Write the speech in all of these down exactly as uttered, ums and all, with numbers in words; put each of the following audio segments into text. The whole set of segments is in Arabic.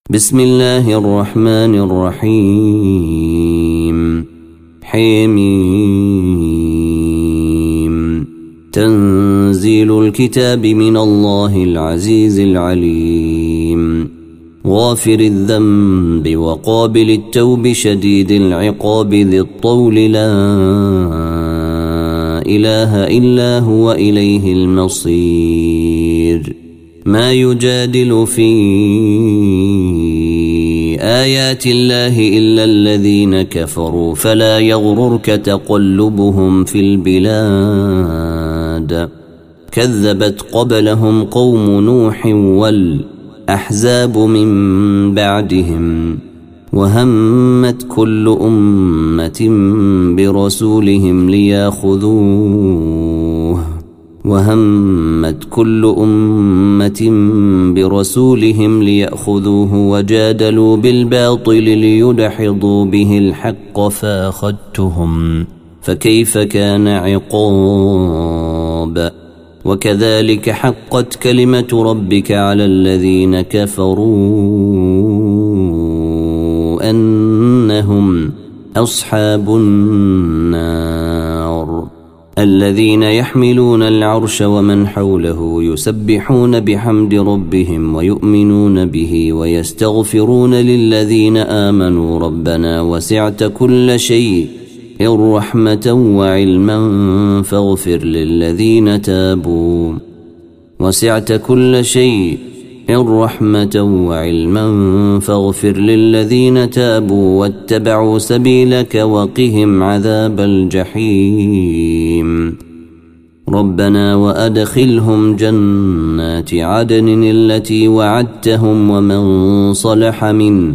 بسم الله الرحمن الرحيم. حميم. تنزيل الكتاب من الله العزيز العليم. غافر الذنب وقابل التوب شديد العقاب ذي الطول لا إله إلا هو إليه المصير. ما يجادل في آيات الله إلا الذين كفروا فلا يغررك تقلبهم في البلاد. كذبت قبلهم قوم نوح والأحزاب من بعدهم وهمت كل أمة برسولهم ليأخذوه وهمت كل أمة برسولهم ليأخذوه وجادلوا بالباطل ليدحضوا به الحق فأخذتهم فكيف كان عقاب. وكذلك حقت كلمة ربك على الذين كفروا أنهم أصحاب النار. الذين يحملون العرش ومن حوله يسبحون بحمد ربهم ويؤمنون به ويستغفرون للذين آمنوا ربنا وسعت كل شيء رحمة وعلما فاغفر للذين تابوا وسعت كل شيء رحمة وعلما فاغفر للذين تابوا واتبعوا سبيلك وقهم عذاب الجحيم. ربنا وأدخلهم جنات عدن التي وعدتهم ومن صلح من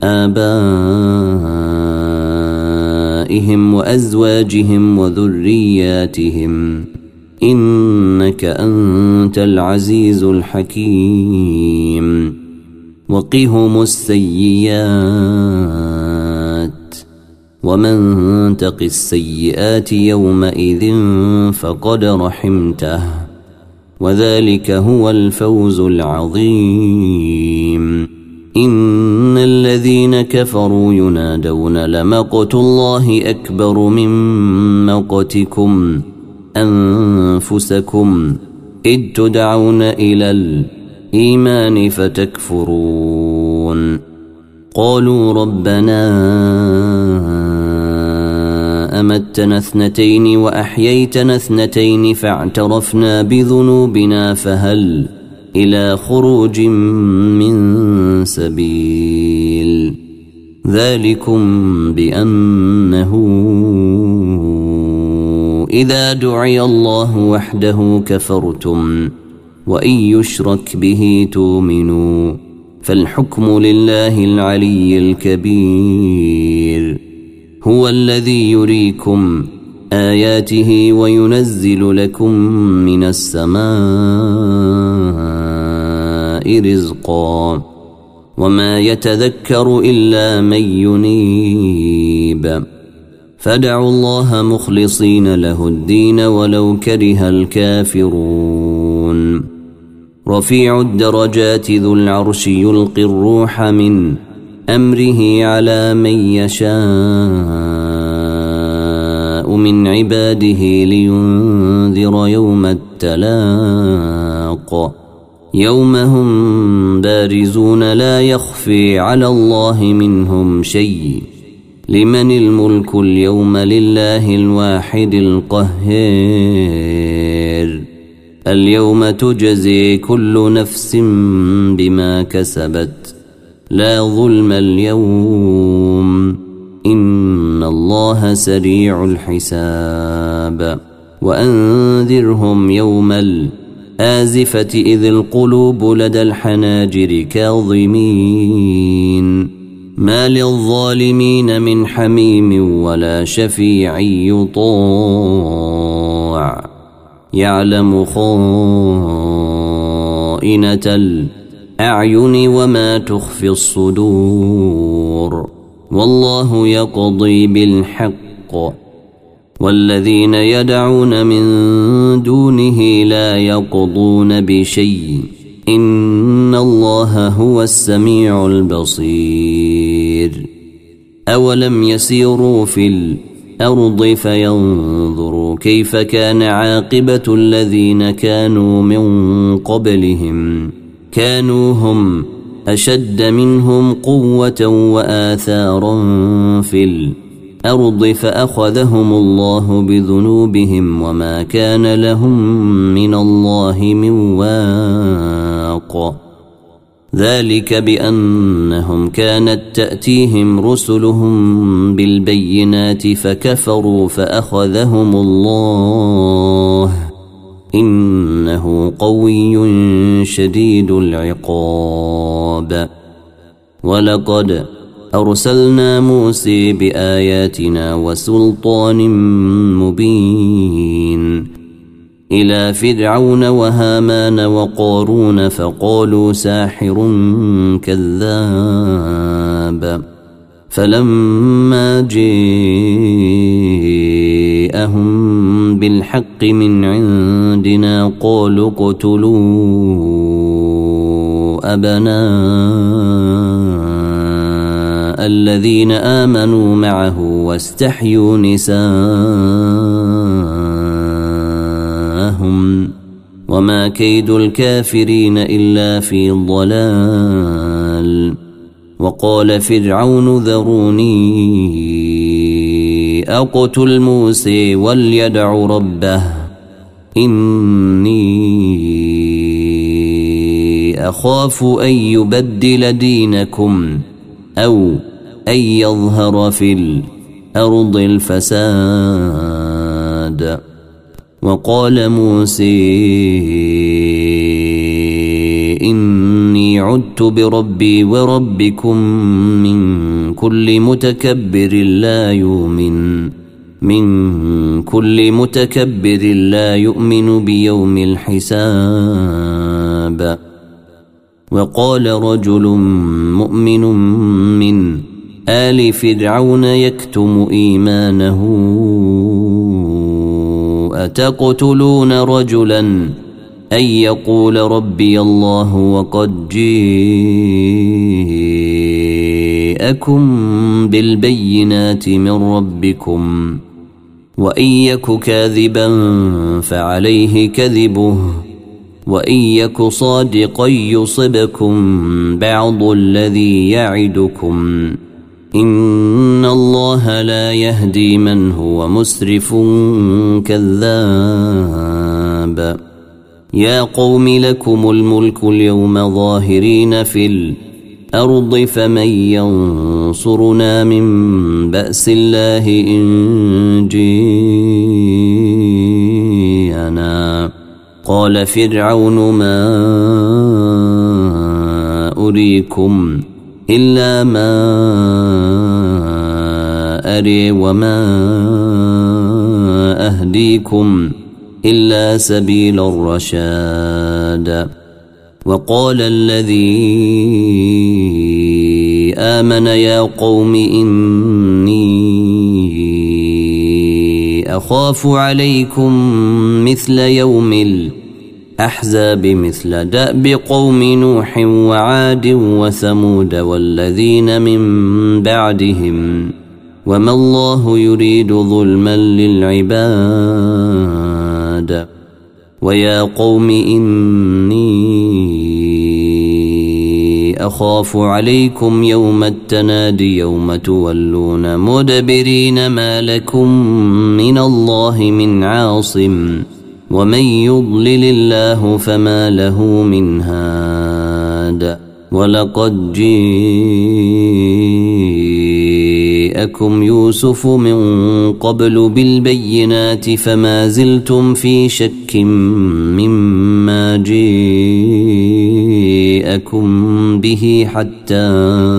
آبائهم وأزواجهم وذرياتهم إنك أنت العزيز الحكيم. وقهم السيئات ومن تق السيئات يومئذ فقد رحمته وذلك هو الفوز العظيم. إن الذين كفروا ينادون لمقت الله أكبر من مقتكم أنفسكم إذ تدعون إلى الإيمان فتكفرون. قالوا ربنا أمتنا اثنتين وأحييتنا اثنتين فاعترفنا بذنوبنا فهل إلى خروج من سبيل. ذلكم بأنه إذا دعي الله وحده كفرتم وإن يشرك به تؤمنوا فالحكم لله العلي الكبير. هو الذي يريكم آياته وينزل لكم من السماء رزقا وما يتذكر إلا من ينيب. فادعوا الله مخلصين له الدين ولو كره الكافرون. رفيع الدرجات ذو العرش يلقي الروح من أمره على من يشاء من عباده لينذر يوم التلاق يوم هم بارزون لا يخفي على الله منهم شيء. لمن الملك اليوم لله الواحد القهار. اليوم تجزي كل نفس بما كسبت لا ظلم اليوم إن الله سريع الحساب. وأنذرهم يوم الآزفة إذ القلوب لدى الحناجر كاظمين ما للظالمين من حميم ولا شفيع يطاع. يعلم خائنة الأعين وما تخفي الصدور والله يقضي بالحق والذين يدعون من دونه لا يقضون بشيء إن الله هو السميع البصير أولم يسيروا في الأرض فينظروا كيف كان عاقبة الذين كانوا من قبلهم كانوا هم أشد منهم قوة وآثارا في الأرض فأخذهم الله بذنوبهم وما كان لهم من الله من واق ذلك بأنهم كانت تأتيهم رسلهم بالبينات فكفروا فأخذهم الله إنه قوي شديد العقاب ولقد أرسلنا موسى بآياتنا وسلطان مبين إلى فرعون وهامان وقارون فقالوا ساحر كذاب فلما جاءهم بالحق من عندنا قالوا اقتلوا أبناء الذين آمنوا معه واستحيوا نساءهم وما كيد الكافرين إلا في ضلال وقال فرعون ذروني أقتل موسى وليدع ربه إني أخاف أن يبدل دينكم أو أن يظهر في الأرض الفساد وقال موسى إني عدت بربي وربكم من كل متكبر لا يؤمن من كل متكبر لا يؤمن بيوم الحساب وقال رجل مؤمن من آل فرعون يكتم إيمانه أتقتلون رجلا أن يقول ربي الله وقد جاءكم بالبينات من ربكم وإن يك كاذبا فعليه كذبه وإن يك صادقا يصبكم بعض الذي يعدكم إن الله لا يهدي من هو مسرف كذاب يا قوم لكم الملك اليوم ظاهرين في الأرض فمن ينصرنا من بأس الله إن جيءنا قال فرعون ما أريكم إلا ما أري وما أهديكم إلا سبيل الرشاد وقال الذي آمن يا قوم إني أخاف عليكم مثل يوم الأحزاب مثل دأب قوم نوح وعاد وثمود والذين من بعدهم وما الله يريد ظلما للعباد ويا قوم إني أخاف عليكم يوم التنادي يوم تولون مدبرين ما لكم من الله من عاصم ومن يضلل الله فما له من هاد ولقد جاءكم يوسف من قبل بالبينات فما زلتم في شك مما جاءكم به حتى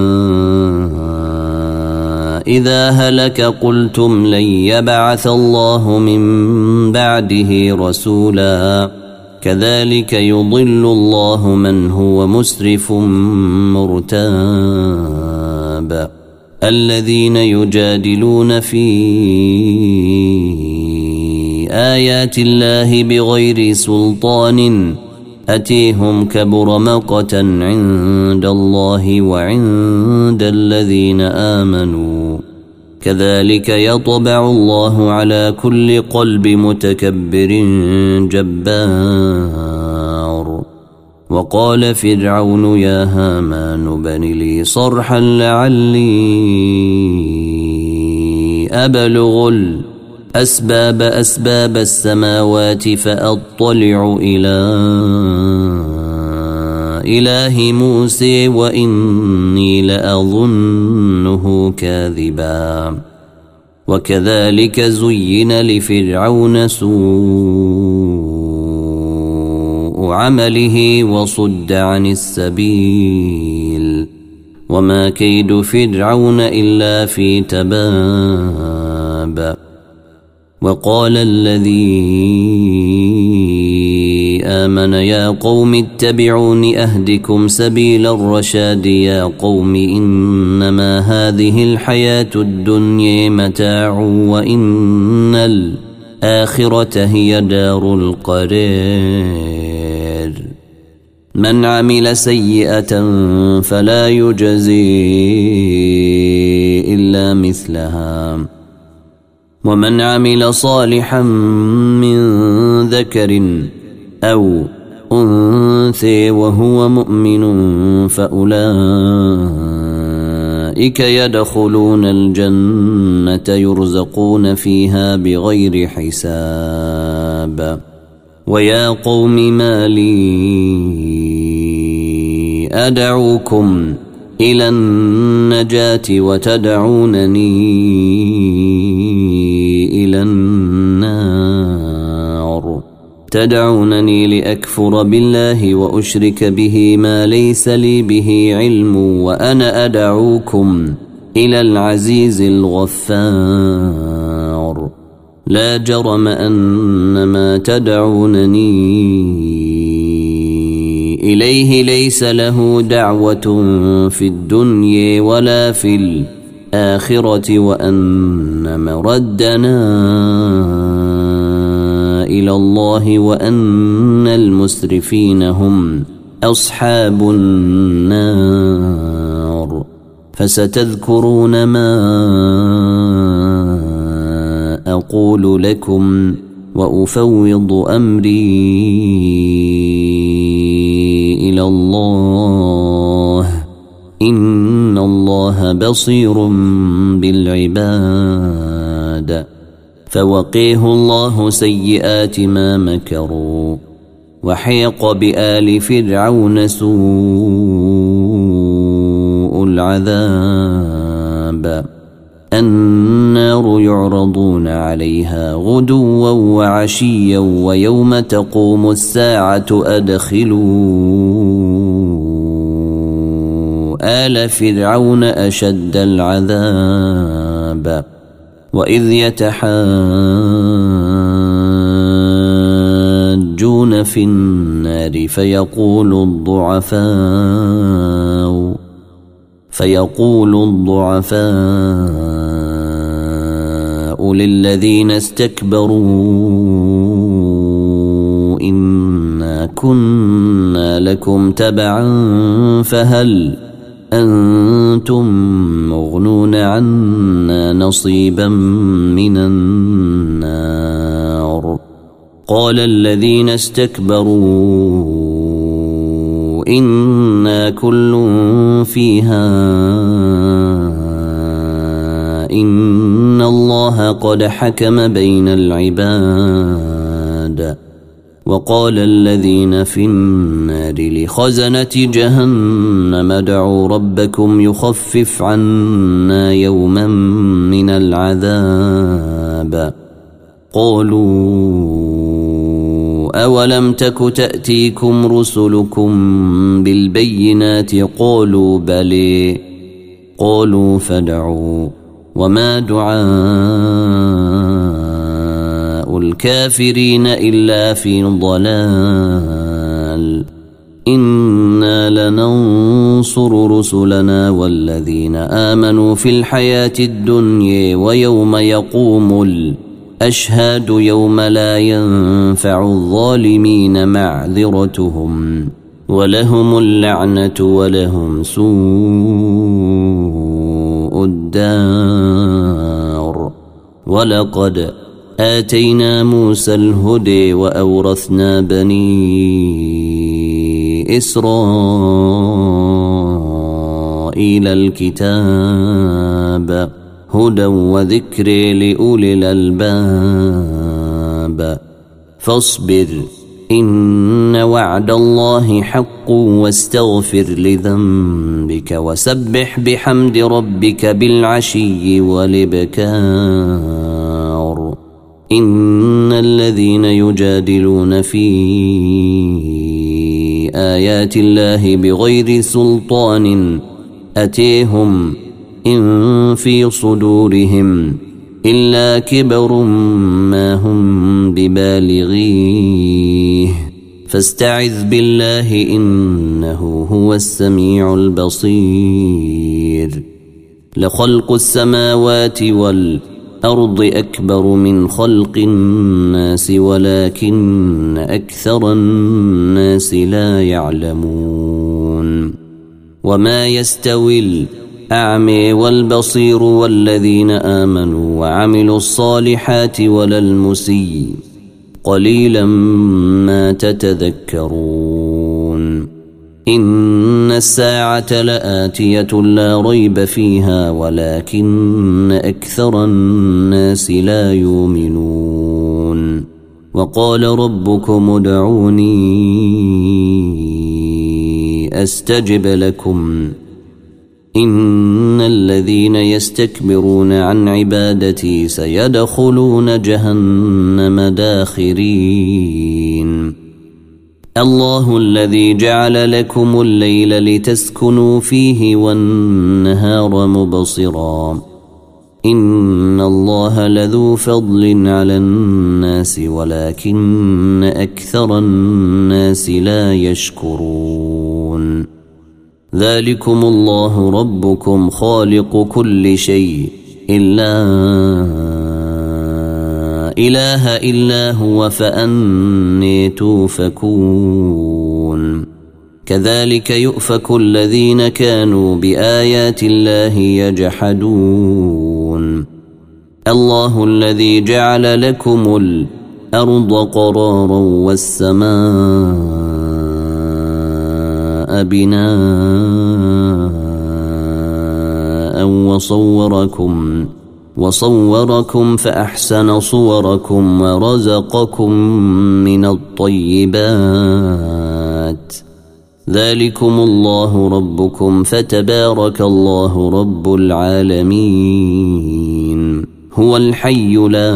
إذا هلك قلتم لن يبعث الله من بعده رسولا كذلك يضل الله من هو مسرف مرتاب الذين يجادلون في آيات الله بغير سلطان أتيهم كبر مقتا عند الله وعند الذين آمنوا كذلك يطبع الله على كل قلب متكبر جبار. وقال فرعون يا هامان بن لي صرحا لعلي أبلغ الأسباب أسباب السماوات فأطلع إلى إله موسى وإني لأظنه كاذبا. وكذلك زين لفرعون سوء عمله وصد عن السبيل وما كيد فرعون إلا في تباب. وقال الذي آمن يا قوم اتبعون أهدكم سبيل الرشاد. يا قوم إنما هذه الحياة الدنيا متاع وإن الآخرة هي دار القرار. من عمل سيئة فلا يجزي إلا مثلها ومن عمل صالحا من ذكر أو أنثى وهو مؤمن فأولئك يدخلون الجنة يرزقون فيها بغير حساب. ويا قوم ما لي أدعوكم إلى النجاة وتدعونني إلى النار. تدعونني لأكفر بالله وأشرك به ما ليس لي به علم وأنا أدعوكم إلى العزيز الغفار. لا جرم أن ما تدعونني إليه ليس له دعوة في الدنيا ولا في الآخرة وأن مردنا إلى الله وأن المسرفين هم أصحاب النار. فستذكرون ما أقول لكم وأفوض أمري إلى الله إن الله بصير بالعباد. فوقيه الله سيئات ما مكروا وحيق بآل فرعون سوء العذاب. النار يعرضون عليها غدوا وعشيا ويوم تقوم الساعة أدخلوا آل فرعون أشد العذاب. وإذ يتحاجون في النار فيقول الضعفاء فيقول الضعفاء للذين استكبروا إنا كنا لكم تبعا فهل أنتم مغنون عنا نصيبا من النار. قال الذين استكبروا إنا كل فيها إن الله قد حكم بين العباد. وقال الذين في النار لخزنة جهنم ادعوا ربكم يخفف عنا يوما من العذاب. قالوا أولم تك تأتيكم رسلكم بالبينات قالوا بلى قالوا فادعوا وما دعاء الكافرين إلا في ضلال. إنا لننصر رسلنا والذين آمنوا في الحياة الدنيا ويوم يقوم أشهاد يوم لا ينفع الظالمين معذرتهم ولهم اللعنة ولهم سوء الدار. ولقد آتينا موسى الهدى وأورثنا بني إسرائيل الكتاب هدى وذكر لأولي الألباب. فاصبر إن وعد الله حق واستغفر لذنبك وسبح بحمد ربك بالعشي والإبكار. إن الذين يجادلون في آيات الله بغير سلطان أتيهم إن في صدورهم إلا كبر ما هم ببالغيه فاستعذ بالله إنه هو السميع البصير. لخلق السماوات والأرض أكبر من خلق الناس ولكن أكثر الناس لا يعلمون. وما يستوي الأعمى والبصير والذين آمنوا وعملوا الصالحات ولا المسيء قليلا ما تتذكرون. إن الساعة لآتية لا ريب فيها ولكن أكثر الناس لا يؤمنون. وقال ربكم ادعوني أستجب لكم إن الذين يستكبرون عن عبادتي سيدخلون جهنم داخرين. الله الذي جعل لكم الليل لتسكنوا فيه والنهار مبصرا إن الله لذو فضل على الناس ولكن أكثر الناس لا يشكرون. ذلكم الله ربكم خالق كل شيء إلا إله إلا هو فأني توفكون. كذلك يؤفك الذين كانوا بآيات الله يجحدون. الله الذي جعل لكم الأرض قرارا والسماء بناء وصوركم وصوركم فأحسن صوركم ورزقكم من الطيبات. ذلكم الله ربكم فتبارك الله رب العالمين. هو الحي لا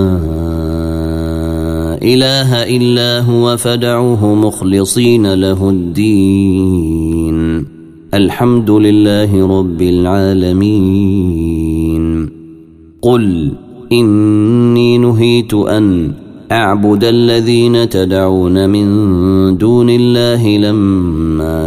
إله إلا هو فادعوه مخلصين له الدين. الحمد لله رب العالمين. قل إني نهيت أن أعبد الذين تدعون من دون الله لما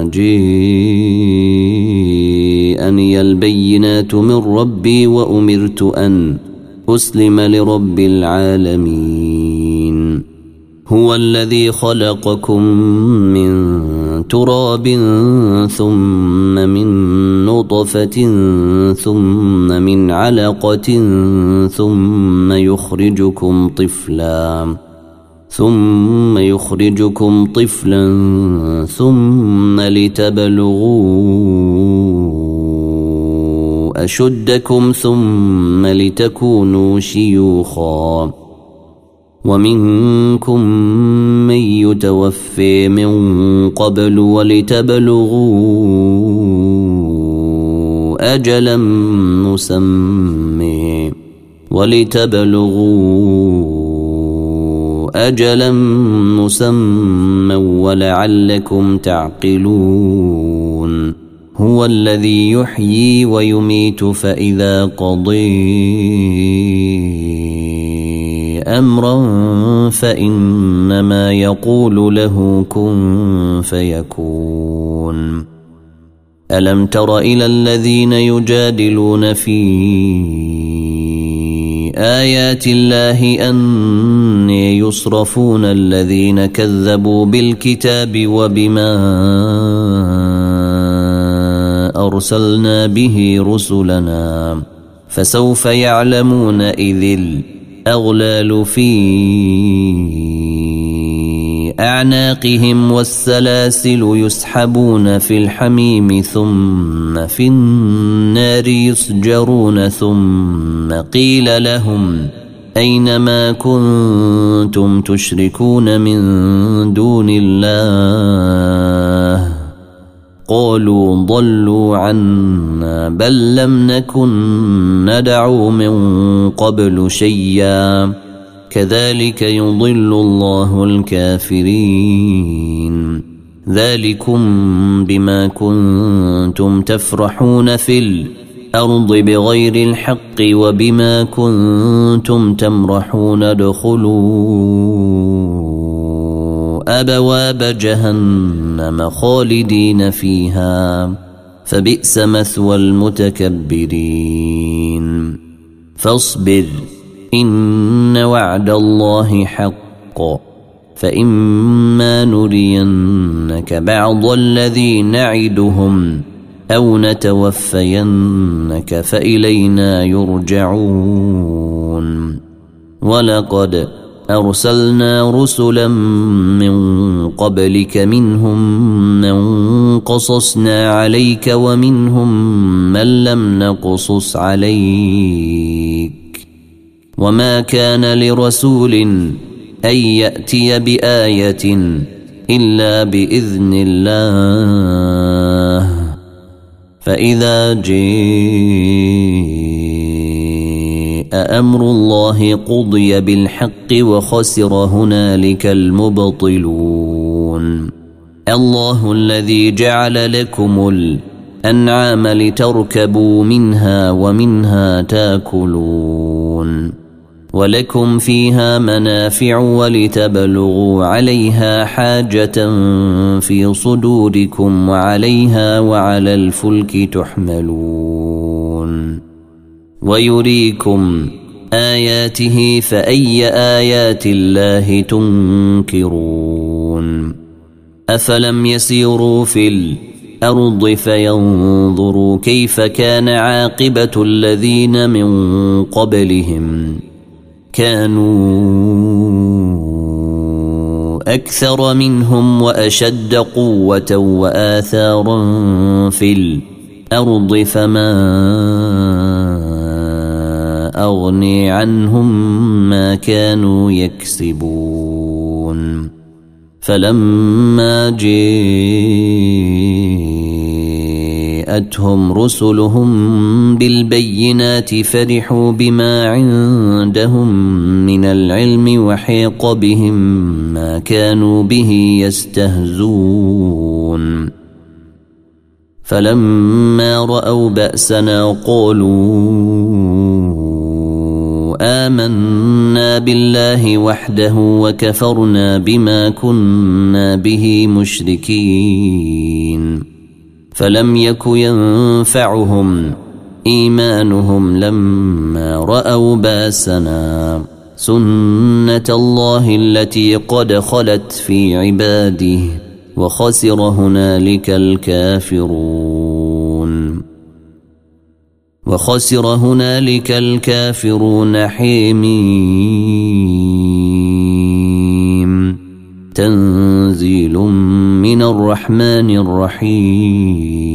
جاءني البينات من ربي وأمرت أن أسلم لرب العالمين. هو الذي خلقكم من تراب ثم من نطفة ثم من علقة ثم يخرجكم طفلا ثم يخرجكم طفلا ثم لتبلغوا أشدكم ثم لتكونوا شيوخا ومنكم من يتوفي من قبل ولتبلغوا أجلا مسمى ولتبلغوا أجلا مسمى ولعلكم تعقلون. هو الذي يحيي ويميت فإذا قضي أمرا فإنما يقول له كن فيكون. ألم تر إلى الذين يجادلون في آيات الله أن يصرفون الذين كذبوا بالكتاب وبما أرسلنا به رسلنا فسوف يعلمون إذ الأغلال في أعناقهم والسلاسل يسحبون في الحميم ثم في النار يسجرون ثم قيل لهم أين ما كنتم تشركون من دون الله قالوا ضلوا عنا بل لم نكن ندعو من قبل شيئا كذلك يضل الله الكافرين ذلكم بما كنتم تفرحون في الأرض بغير الحق وبما كنتم تمرحون ادخلوا أبواب جهنم خالدين فيها فبئس مثوى المتكبرين فاصبر إن وعد الله حق فإما نرينك بعض الذي نعدهم أو نتوفينك فإلينا يرجعون ولقد أرسلنا رسلا من قبلك منهم من قصصنا عليك ومنهم من لم نقصص عليك وما كان لرسول أن يأتي بآية إلا بإذن الله فإذا جاء أمر الله قضي بالحق وخسر هنالك المبطلون الله الذي جعل لكم الأنعام لتركبوا منها ومنها تاكلون ولكم فيها منافع ولتبلغوا عليها حاجة في صدوركم وعليها وعلى الفلك تحملون ويريكم آياته فأي آيات الله تنكرون أفلم يسيروا في الأرض فينظروا كيف كان عاقبة الذين من قبلهم كانوا أكثر منهم وأشد قوة وآثارا في الأرض فما أغني عنهم ما كانوا يكسبون فلما جاءتهم رسلهم بالبينات فرحوا بما عندهم من العلم وحيق بهم ما كانوا به يستهزون فلما رأوا بأسنا قالوا آمنا بالله وحده وكفرنا بما كنا به مشركين فلم يك ينفعهم إيمانهم لما رأوا بأسنا سنة الله التي قد خلت في عباده وخسر هنالك الكافرون وخسر هنالك الكافرون حميم تنزيل من الرحمن الرحيم